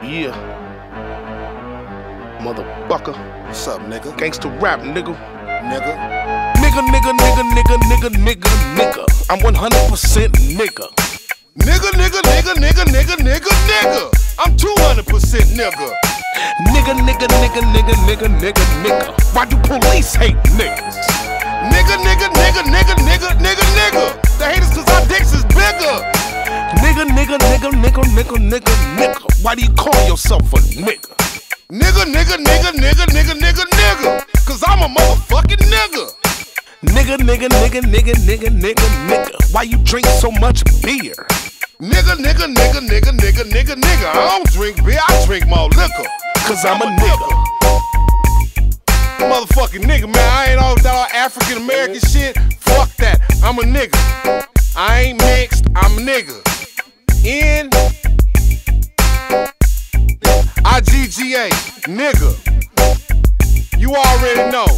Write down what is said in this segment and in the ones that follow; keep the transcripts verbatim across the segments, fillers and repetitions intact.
Yeah. Motherfucker. What's up, nigga? Gangsta rap, nigga. Nigga. Nigga, nigga, nigga, nigga, nigga, nigga, nigga. I'm one hundred percent nigga. Nigga, nigga, nigga, nigga, nigga, nigga, nigga. I'm two hundred percent nigga. Nigga, nigga, nigga, nigga, nigga, nigga, nigga. Why do police hate niggas? Nigga, nigga, nigga, nigga, nigga, nigga, nigga. They hate us cause our dicks is bigger. Nigga, nigga, nigga, nigga, nigga, nigga, nigga. Why do you call yourself a nigga? Nigga, nigga, nigga, nigga, nigga, nigga, nigga. Cause I'm a motherfucking nigga. Nigga, nigga, nigga, nigga, nigga, nigga, nigga. Why you drink so much beer? Nigga, nigga, nigga, nigga, nigga, nigga, nigga. I don't drink beer, I drink more liquor. Cause I'm a nigga. Motherfucking nigga, man. I ain't all that all African American shit. Fuck that. I'm a nigga. I ain't mixed, I'm a nigga. N I G G A, nigga. You already know.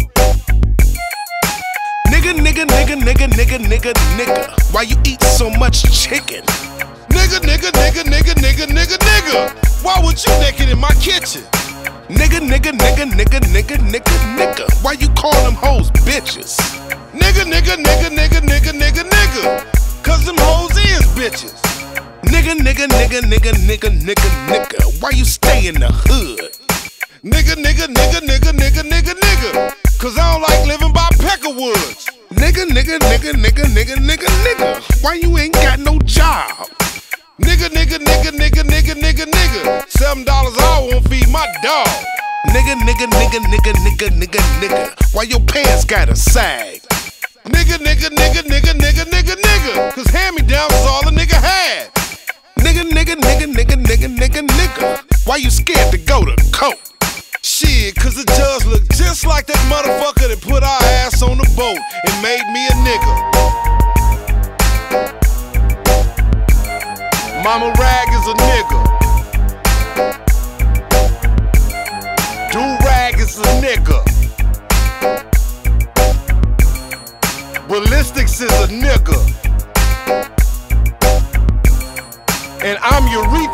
Nigga, nigga, nigga, nigga, nigga, nigga, nigga. Why you eat so much chicken? Nigga, nigga, nigga, nigga, nigga, nigga, nigga. Why would you naked in my kitchen? Nigga, nigga, nigga, nigga, nigga, nigga, nigga. Why you call them hoes bitches? Nigga, nigga, nigga, nigga, nigga, nigga, nigga. Cause them hoes is bitches. Nigga, nigga, nigga, nigga, nigga, nigga, nigga. Why you stay in the hood? Nigga, nigga, nigga, nigga, nigga, nigga, nigga. Cause I don't like living by Peckerwoods. Nigga, nigga, nigga, nigga, nigga, nigga, nigga. Why you ain't got no job? Nigga, nigga, nigga, nigga, nigga, nigga, nigga. Seven dollars an hour won't feed my dog. Nigga, nigga, nigga, nigga, nigga, nigga, nigga. Why your pants gotta sag? Nigga, nigga, nigga, nigga, nigga, nigga, nigga. Cause hand-me-downs is all a nigga had. Nigga, nigga, nigga, nigga, nigga, nigga, nigga. Why you scared to go to court? Shit, cause the judge look just like that motherfucker that put our ass on the boat and made me a nigga. Mama Rag is a nigga. Do-Rag is a nigga. Ballistics is a nigga. And I'm Eureka.